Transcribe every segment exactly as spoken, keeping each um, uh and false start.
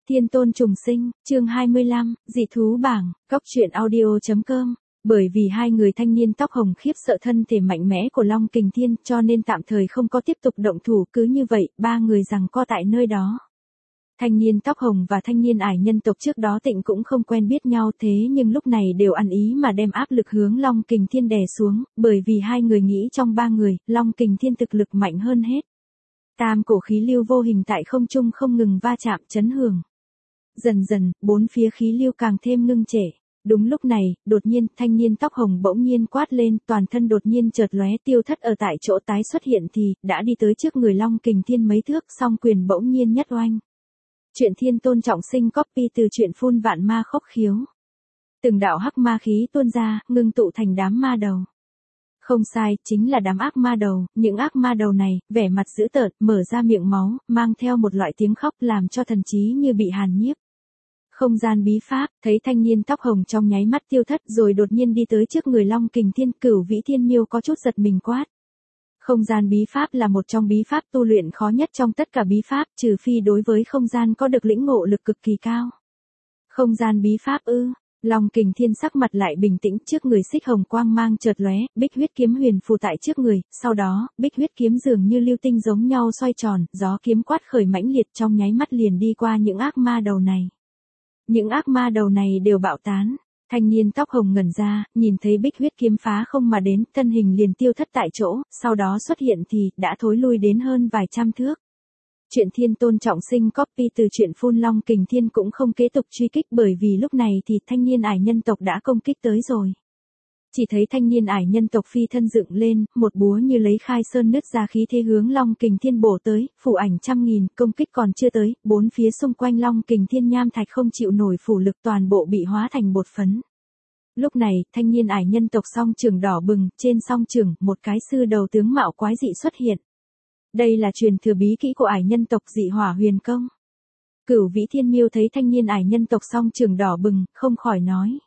Thiên tôn trùng sinh, chương hai mươi lăm, dị thú bảng, góc truyện audio.com. Bởi vì hai người thanh niên tóc hồng khiếp sợ thân thể mạnh mẽ của Long Kình Thiên cho nên tạm thời không có tiếp tục động thủ, cứ như vậy, ba người giằng co tại nơi đó. Thanh niên tóc hồng và thanh niên ải nhân tộc trước đó tịnh cũng không quen biết nhau, thế nhưng lúc này đều ăn ý mà đem áp lực hướng Long Kình Thiên đè xuống, bởi vì hai người nghĩ trong ba người, Long Kình Thiên thực lực mạnh hơn hết. Tam cổ khí lưu vô hình tại không trung không ngừng va chạm chấn hưởng. Dần dần, bốn phía khí lưu càng thêm ngưng trệ. Đúng lúc này, đột nhiên, thanh niên tóc hồng bỗng nhiên quát lên, toàn thân đột nhiên chợt lóe tiêu thất ở tại chỗ tái xuất hiện thì, đã đi tới trước người Long Kình Thiên mấy thước, song quyền bỗng nhiên nhất oanh. Chuyện thiên tôn trọng sinh copy từ chuyện phun vạn ma khốc khiếu. Từng đạo hắc ma khí tuôn ra, ngưng tụ thành đám ma đầu. Không sai, chính là đám ác ma đầu, những ác ma đầu này, vẻ mặt dữ tợn, mở ra miệng máu, mang theo một loại tiếng khóc làm cho thần trí như bị hàn nhiếp. Không gian bí pháp, thấy thanh niên tóc hồng trong nháy mắt tiêu thất rồi đột nhiên đi tới trước người Long Kình Thiên, Cửu Vĩ Thiên Miêu có chút giật mình quát. Không gian bí pháp là một trong bí pháp tu luyện khó nhất trong tất cả bí pháp, trừ phi đối với không gian có được lĩnh ngộ lực cực kỳ cao. Không gian bí pháp ư? Long Kình Thiên sắc mặt lại bình tĩnh, trước người xích hồng quang mang chợt lóe, bích huyết kiếm huyền phù tại trước người, sau đó, bích huyết kiếm dường như lưu tinh giống nhau xoay tròn, gió kiếm quát khởi mãnh liệt trong nháy mắt liền đi qua những ác ma đầu này. Những ác ma đầu này đều bạo tán. Thanh niên tóc hồng ngẩn ra, nhìn thấy bích huyết kiếm phá không mà đến, thân hình liền tiêu thất tại chỗ, sau đó xuất hiện thì, đã thối lui đến hơn vài trăm thước. Chuyện thiên tôn trọng sinh copy từ chuyện phun Long Kình Thiên cũng không kế tục truy kích bởi vì lúc này thì thanh niên ải nhân tộc đã công kích tới rồi. Chỉ thấy thanh niên ải nhân tộc phi thân dựng lên, một búa như lấy khai sơn nứt ra khí thế hướng Long Kình Thiên bổ tới, phủ ảnh trăm nghìn, công kích còn chưa tới, bốn phía xung quanh Long Kình Thiên nham thạch không chịu nổi phủ lực toàn bộ bị hóa thành bột phấn. Lúc này, thanh niên ải nhân tộc song trường đỏ bừng, trên song trường, một cái sư đầu tướng mạo quái dị xuất hiện. Đây là truyền thừa bí kỹ của ải nhân tộc dị hỏa huyền công. Cửu Vĩ Thiên Miêu thấy thanh niên ải nhân tộc song trường đỏ bừng, không khỏi nói.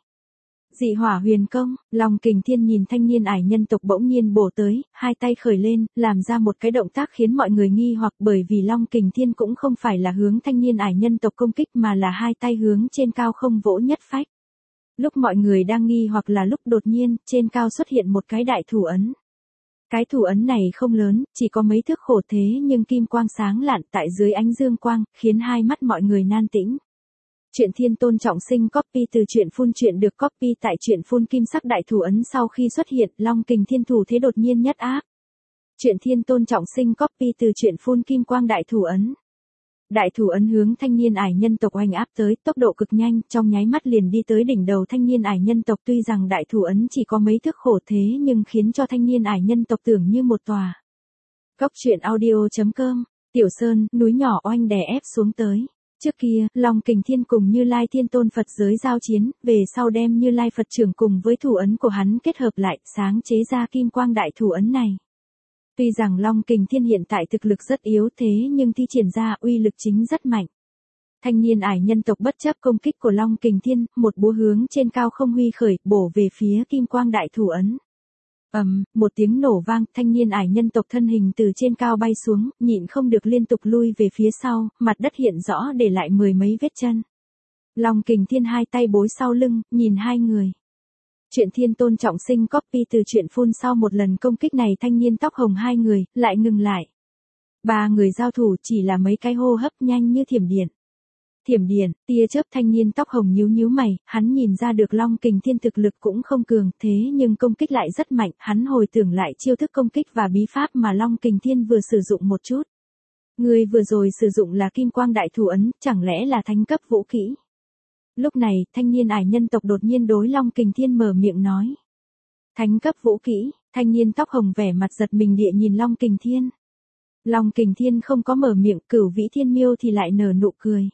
Dị hỏa huyền công, Long Kình Thiên nhìn thanh niên ải nhân tộc bỗng nhiên bổ tới, hai tay khởi lên, làm ra một cái động tác khiến mọi người nghi hoặc bởi vì Long Kình Thiên cũng không phải là hướng thanh niên ải nhân tộc công kích mà là hai tay hướng trên cao không vỗ nhất phách. Lúc mọi người đang nghi hoặc là lúc đột nhiên, trên cao xuất hiện một cái đại thủ ấn. Cái thủ ấn này không lớn, chỉ có mấy thước khổ thế nhưng kim quang sáng lạn tại dưới ánh dương quang, khiến hai mắt mọi người nan tĩnh. Chuyện thiên tôn trọng sinh copy từ chuyện phun chuyện được copy tại chuyện phun kim sắc đại thủ ấn sau khi xuất hiện, Long Kình Thiên thủ thế đột nhiên nhất áp. Chuyện thiên tôn trọng sinh copy từ chuyện phun kim quang đại thủ ấn. Đại thủ ấn hướng thanh niên ải nhân tộc oanh áp tới, tốc độ cực nhanh, trong nháy mắt liền đi tới đỉnh đầu thanh niên ải nhân tộc, tuy rằng đại thủ ấn chỉ có mấy thước khổ thế nhưng khiến cho thanh niên ải nhân tộc tưởng như một tòa. Góc truyện audio.com, Tiểu Sơn, núi nhỏ oanh đè ép xuống tới. Trước kia, Long Kình Thiên cùng Như Lai Thiên Tôn Phật giới giao chiến, về sau đem Như Lai Phật trưởng cùng với thủ ấn của hắn kết hợp lại, sáng chế ra kim quang đại thủ ấn này. Tuy rằng Long Kình Thiên hiện tại thực lực rất yếu thế nhưng thi triển ra uy lực chính rất mạnh. Thanh niên ải nhân tộc bất chấp công kích của Long Kình Thiên, một búa hướng trên cao không huy khởi, bổ về phía kim quang đại thủ ấn. Ầm, um, một tiếng nổ vang, thanh niên ải nhân tộc thân hình từ trên cao bay xuống, nhịn không được liên tục lui về phía sau, mặt đất hiện rõ để lại mười mấy vết chân. Long Kình Thiên hai tay bối sau lưng, nhìn hai người. Chuyện thiên tôn trọng sinh copy từ chuyện phun sau một lần công kích này thanh niên tóc hồng hai người, lại ngừng lại. Ba người giao thủ chỉ là mấy cái hô hấp nhanh như thiểm điện. Thiểm điện, tia chớp thanh niên tóc hồng nhíu nhíu mày, hắn nhìn ra được Long Kình Thiên thực lực cũng không cường, thế nhưng công kích lại rất mạnh, hắn hồi tưởng lại chiêu thức công kích và bí pháp mà Long Kình Thiên vừa sử dụng một chút. Người vừa rồi sử dụng là kim quang đại thủ ấn, chẳng lẽ là thánh cấp vũ kỹ? Lúc này, thanh niên ải nhân tộc đột nhiên đối Long Kình Thiên mở miệng nói. Thánh cấp vũ kỹ, thanh niên tóc hồng vẻ mặt giật mình địa nhìn Long Kình Thiên. Long Kình Thiên không có mở miệng, Cửu Vĩ Thiên Miêu thì lại nở nụ cười.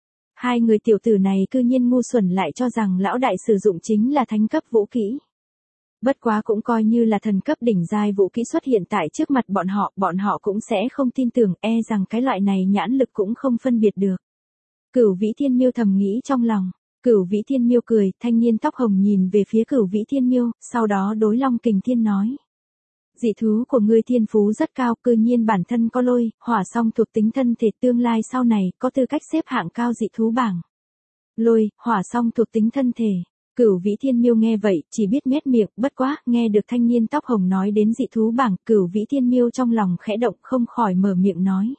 Hai người tiểu tử này cư nhiên ngu xuẩn lại cho rằng lão đại sử dụng chính là thánh cấp vũ kỹ. Bất quá cũng coi như là thần cấp đỉnh giai vũ kỹ xuất hiện tại trước mặt bọn họ, bọn họ cũng sẽ không tin tưởng, e rằng cái loại này nhãn lực cũng không phân biệt được. Cửu Vĩ Thiên Miêu thầm nghĩ trong lòng. Cửu Vĩ Thiên Miêu cười, thanh niên tóc hồng nhìn về phía Cửu Vĩ Thiên Miêu, sau đó đối Long Kình Thiên nói. dị thú của ngươi thiên phú rất cao, cư nhiên bản thân có lôi, hỏa song thuộc tính thân thể, tương lai sau này có tư cách xếp hạng cao dị thú bảng. Lôi, hỏa song thuộc tính thân thể. Cửu Vĩ Thiên Miêu nghe vậy, chỉ biết nhếch miệng, bất quá, nghe được thanh niên tóc hồng nói đến dị thú bảng, Cửu Vĩ Thiên Miêu trong lòng khẽ động, không khỏi mở miệng nói.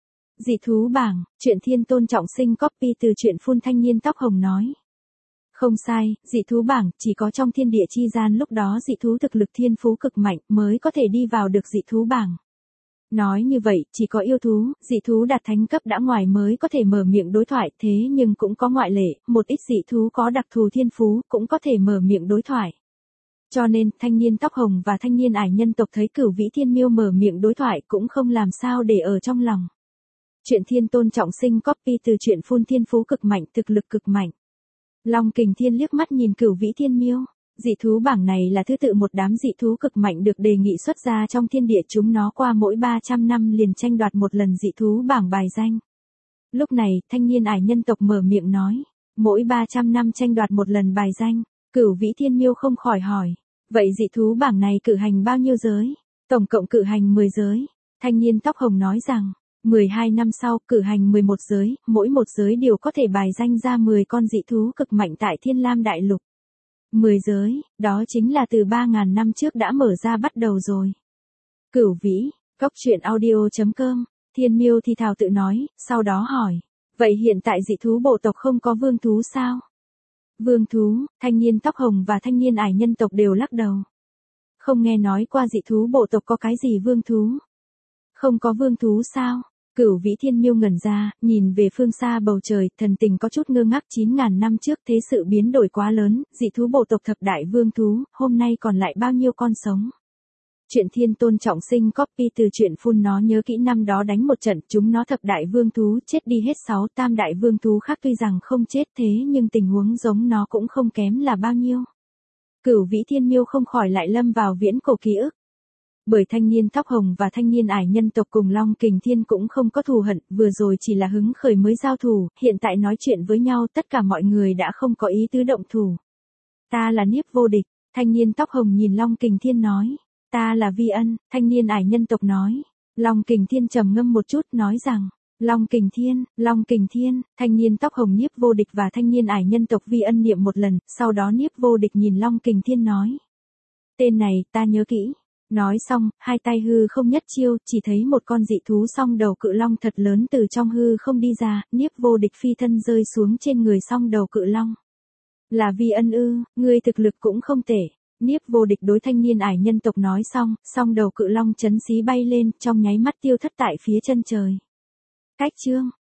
Dị thú bảng, chuyện Thiên Tôn Trọng Sinh copy từ truyện phun thanh niên tóc hồng nói. Không sai, dị thú bảng, chỉ có trong thiên địa chi gian lúc đó dị thú thực lực thiên phú cực mạnh mới có thể đi vào được dị thú bảng. Nói như vậy, chỉ có yêu thú, dị thú đạt thánh cấp đã ngoài mới có thể mở miệng đối thoại, thế nhưng cũng có ngoại lệ, một ít dị thú có đặc thù thiên phú cũng có thể mở miệng đối thoại. Cho nên, thanh niên tóc hồng và thanh niên ải nhân tộc thấy Cửu Vĩ Thiên Miêu mở miệng đối thoại cũng không làm sao để ở trong lòng. Chuyện Thiên Tôn Trọng Sinh copy từ truyện phun thiên phú cực mạnh, thực lực cực mạnh. Long Kình Thiên liếc mắt nhìn Cửu Vĩ Thiên Miêu, dị thú bảng này là thứ tự một đám dị thú cực mạnh được đề nghị xuất ra trong thiên địa, chúng nó qua mỗi ba trăm năm liền tranh đoạt một lần dị thú bảng bài danh. Lúc này, thanh niên ải nhân tộc mở miệng nói, mỗi ba trăm năm tranh đoạt một lần bài danh, Cửu Vĩ Thiên Miêu không khỏi hỏi, vậy dị thú bảng này cử hành bao nhiêu giới? Tổng cộng cử hành mười giới. Thanh niên tóc hồng nói rằng, mười hai năm sau, cử hành mười một giới, mỗi một giới đều có thể bài danh ra mười con dị thú cực mạnh tại Thiên Lam Đại Lục. mười giới, đó chính là từ ba nghìn năm trước đã mở ra bắt đầu rồi. Cửu Vĩ, cốc truyện audio chấm com, Thiên Miêu thì thào tự nói, sau đó hỏi, vậy hiện tại dị thú bộ tộc không có vương thú sao? Vương thú, thanh niên tóc hồng và thanh niên ải nhân tộc đều lắc đầu. Không nghe nói qua dị thú bộ tộc có cái gì vương thú. Không có vương thú sao? Cửu Vĩ Thiên Miêu ngẩn ra, nhìn về phương xa bầu trời, thần tình có chút ngơ ngác. Chín ngàn năm trước thế sự biến đổi quá lớn, dị thú bộ tộc thập đại vương thú, hôm nay còn lại bao nhiêu con sống. Chuyện Thiên Tôn Trọng Sinh copy từ truyện phun nó nhớ kỹ năm đó đánh một trận, chúng nó thập đại vương thú chết đi hết sáu, tam đại vương thú khác tuy rằng không chết thế nhưng tình huống giống nó cũng không kém là bao nhiêu. Cửu Vĩ Thiên Miêu không khỏi lại lâm vào viễn cổ ký ức. Bởi thanh niên tóc hồng và thanh niên ải nhân tộc cùng Long Kình Thiên cũng không có thù hận, vừa rồi chỉ là hứng khởi mới giao thủ, hiện tại nói chuyện với nhau tất cả mọi người đã không có ý tứ động thủ. Ta là Niếp Vô Địch, thanh niên tóc hồng nhìn Long Kình Thiên nói. Ta là Vi Ân, thanh niên ải nhân tộc nói. Long Kình Thiên trầm ngâm một chút nói rằng, Long Kình Thiên, Long Kình Thiên, thanh niên tóc hồng Niếp Vô Địch và thanh niên ải nhân tộc Vi Ân niệm một lần, sau đó Niếp Vô Địch nhìn Long Kình Thiên nói. Tên này, ta nhớ kỹ. Nói xong, hai tay hư không nhất chiêu, chỉ thấy một con dị thú song đầu cự long thật lớn từ trong hư không đi ra, Niếp Vô Địch phi thân rơi xuống trên người song đầu cự long. Là Vi Ân ư, ngươi thực lực cũng không tệ. Niếp Vô Địch đối thanh niên ải nhân tộc nói xong, song đầu cự long chấn xí bay lên, trong nháy mắt tiêu thất tại phía chân trời. Cách chương